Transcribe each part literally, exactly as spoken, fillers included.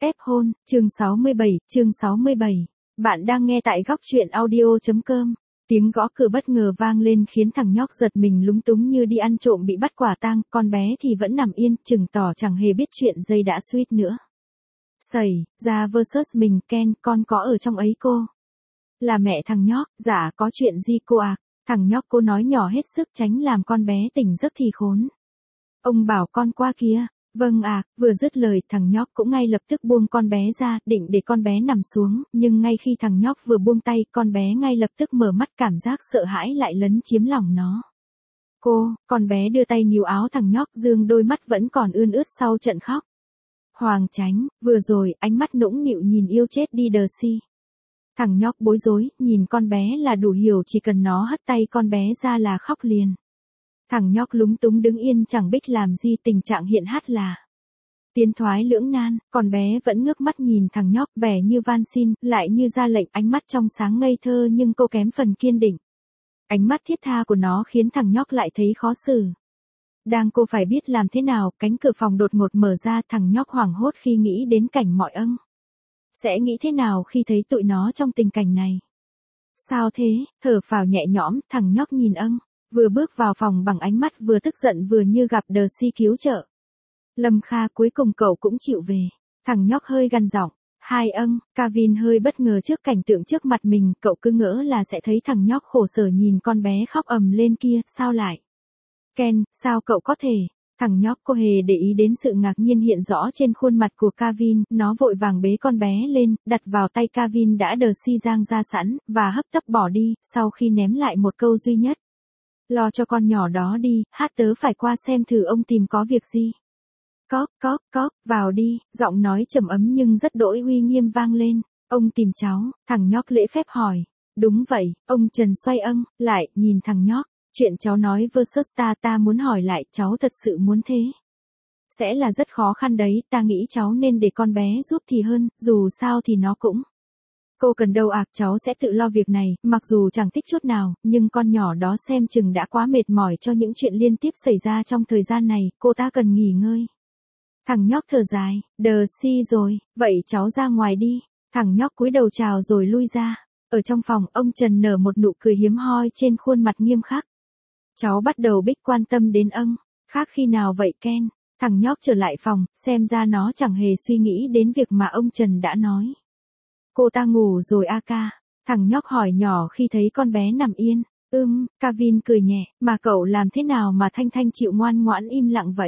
Ép hôn, chương sáu mươi bảy, chương sáu mươi bảy. Bạn đang nghe tại góc truyện audio.com. Tiếng gõ cửa bất ngờ vang lên khiến thằng nhóc giật mình lúng túng như đi ăn trộm bị bắt quả tang, con bé thì vẫn nằm yên, chừng tỏ chẳng hề biết chuyện dây đã suýt nữa. Xảy ra versus mình, Ken, con có ở trong ấy cô? Là mẹ thằng nhóc, dạ có chuyện gì cô ạ? À? Thằng nhóc cô nói nhỏ hết sức tránh làm con bé tỉnh giấc thì khốn. Ông bảo con qua kia. Vâng ạ, à, vừa dứt lời thằng nhóc cũng ngay lập tức buông con bé ra, định để con bé nằm xuống, nhưng ngay khi thằng nhóc vừa buông tay, con bé ngay lập tức mở mắt, cảm giác sợ hãi lại lấn chiếm lòng nó. Cô, con bé đưa tay níu áo thằng nhóc, dương đôi mắt vẫn còn ươn ướt sau trận khóc. Hoàng Chánh, vừa rồi, ánh mắt nũng nịu nhìn yêu chết đi đờ si. Thằng nhóc bối rối, nhìn con bé là đủ hiểu, chỉ cần nó hất tay con bé ra là khóc liền. Thằng nhóc lúng túng đứng yên chẳng biết làm gì, tình trạng hiện hát là tiến thoái lưỡng nan, con bé vẫn ngước mắt nhìn thằng nhóc, vẻ như van xin, lại như ra lệnh, ánh mắt trong sáng ngây thơ nhưng cô kém phần kiên định. Ánh mắt thiết tha của nó khiến thằng nhóc lại thấy khó xử. Đang cô phải biết làm thế nào, cánh cửa phòng đột ngột mở ra, thằng nhóc hoảng hốt khi nghĩ đến cảnh mọi ân. Sẽ nghĩ thế nào khi thấy tụi nó trong tình cảnh này? Sao thế, thở phào nhẹ nhõm, thằng nhóc nhìn ân. Vừa bước vào phòng bằng ánh mắt vừa tức giận vừa như gặp đờ si cứu trợ. Lâm Kha, cuối cùng cậu cũng chịu về. Thằng nhóc hơi gằn giọng. Hai ân, Kevin hơi bất ngờ trước cảnh tượng trước mặt mình, cậu cứ ngỡ là sẽ thấy thằng nhóc khổ sở nhìn con bé khóc ầm lên kia, sao lại? Ken, sao cậu có thể? Thằng nhóc cô hề để ý đến sự ngạc nhiên hiện rõ trên khuôn mặt của Kevin, nó vội vàng bế con bé lên, đặt vào tay Kevin đã đờ si giang ra sẵn, và hấp tấp bỏ đi, sau khi ném lại một câu duy nhất. Lo cho con nhỏ đó đi, hát tớ phải qua xem thử ông tìm có việc gì. Cóp, cóp, cóp, vào đi, giọng nói trầm ấm nhưng rất đỗi uy nghiêm vang lên. Ông tìm cháu, thằng nhóc lễ phép hỏi. Đúng vậy, ông Trần xoay âng, lại, nhìn thằng nhóc. Chuyện cháu nói versus ta ta muốn hỏi lại, cháu thật sự muốn thế. Sẽ là rất khó khăn đấy, ta nghĩ cháu nên để con bé giúp thì hơn, dù sao thì nó cũng. Cô cần đâu ạ, à, cháu sẽ tự lo việc này, mặc dù chẳng thích chút nào, nhưng con nhỏ đó xem chừng đã quá mệt mỏi cho những chuyện liên tiếp xảy ra trong thời gian này, cô ta cần nghỉ ngơi. Thằng nhóc thở dài, đờ si rồi, vậy cháu ra ngoài đi. Thằng nhóc cúi đầu chào rồi lui ra. Ở trong phòng, ông Trần nở một nụ cười hiếm hoi trên khuôn mặt nghiêm khắc. Cháu bắt đầu biết quan tâm đến ân, khác khi nào vậy Ken? Thằng nhóc trở lại phòng, xem ra nó chẳng hề suy nghĩ đến việc mà ông Trần đã nói. Cô ta ngủ rồi a ca? Thằng nhóc hỏi nhỏ khi thấy con bé nằm yên. Ưm, Kevin cười nhẹ, mà cậu làm thế nào mà Thanh Thanh chịu ngoan ngoãn im lặng vậy?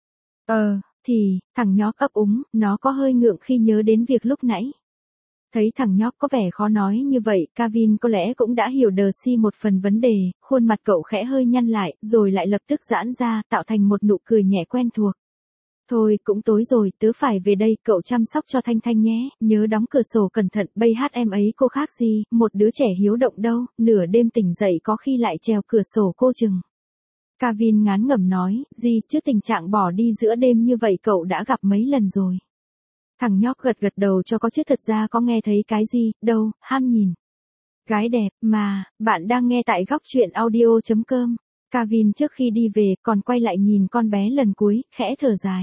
Ờ, thì, thằng nhóc ấp úng, nó có hơi ngượng khi nhớ đến việc lúc nãy. Thấy thằng nhóc có vẻ khó nói như vậy, Kevin có lẽ cũng đã hiểu đờ si một phần vấn đề, khuôn mặt cậu khẽ hơi nhăn lại, rồi lại lập tức giãn ra, tạo thành một nụ cười nhẹ quen thuộc. Thôi, cũng tối rồi, tớ phải về đây, cậu chăm sóc cho Thanh Thanh nhé, nhớ đóng cửa sổ cẩn thận, bây hát em ấy cô khác gì, một đứa trẻ hiếu động đâu, nửa đêm tỉnh dậy có khi lại trèo cửa sổ cô chừng. Kevin ngán ngẩm nói, gì chứ tình trạng bỏ đi giữa đêm như vậy cậu đã gặp mấy lần rồi. Thằng nhóc gật gật đầu cho có chứ thật ra có nghe thấy cái gì, đâu, ham nhìn. Gái đẹp, mà, bạn đang nghe tại góc truyện audio.com. Kevin trước khi đi về, còn quay lại nhìn con bé lần cuối, khẽ thở dài.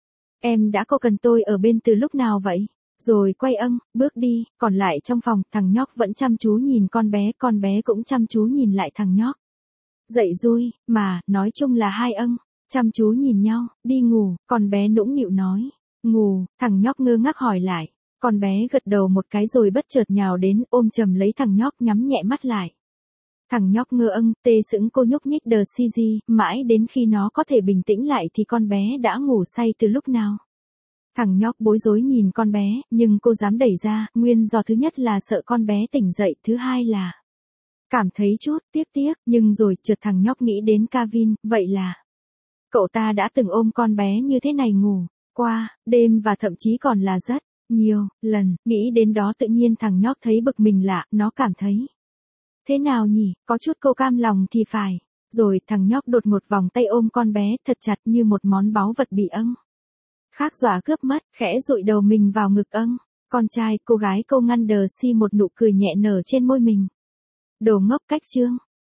Em đã có cần tôi ở bên từ lúc nào vậy? Rồi quay âng, bước đi, còn lại trong phòng, thằng nhóc vẫn chăm chú nhìn con bé, con bé cũng chăm chú nhìn lại thằng nhóc. Dậy rồi, mà, nói chung là hai âng, chăm chú nhìn nhau, đi ngủ, con bé nũng nịu nói. Ngủ, thằng nhóc ngơ ngác hỏi lại. Con bé gật đầu một cái rồi bất chợt nhào đến, ôm chầm lấy thằng nhóc nhắm nhẹ mắt lại. Thằng nhóc ngơ âng, tê sững cô nhúc nhích đờ si di, mãi đến khi nó có thể bình tĩnh lại thì con bé đã ngủ say từ lúc nào. Thằng nhóc bối rối nhìn con bé, nhưng cô dám đẩy ra, nguyên do thứ nhất là sợ con bé tỉnh dậy, thứ hai là cảm thấy chút tiếc tiếc, nhưng rồi chợt thằng nhóc nghĩ đến Kevin, vậy là cậu ta đã từng ôm con bé như thế này ngủ qua đêm và thậm chí còn là rất nhiều lần, nghĩ đến đó tự nhiên thằng nhóc thấy bực mình lạ, nó cảm thấy thế nào nhỉ, có chút cô cam lòng thì phải. Rồi thằng nhóc đột ngột vòng tay ôm con bé thật chặt như một món báu vật bị ân khác dọa cướp mất, khẽ dụi đầu mình vào ngực ân. Con trai, cô gái câu ngăn đờ si một nụ cười nhẹ nở trên môi mình. Đồ ngốc cách chương.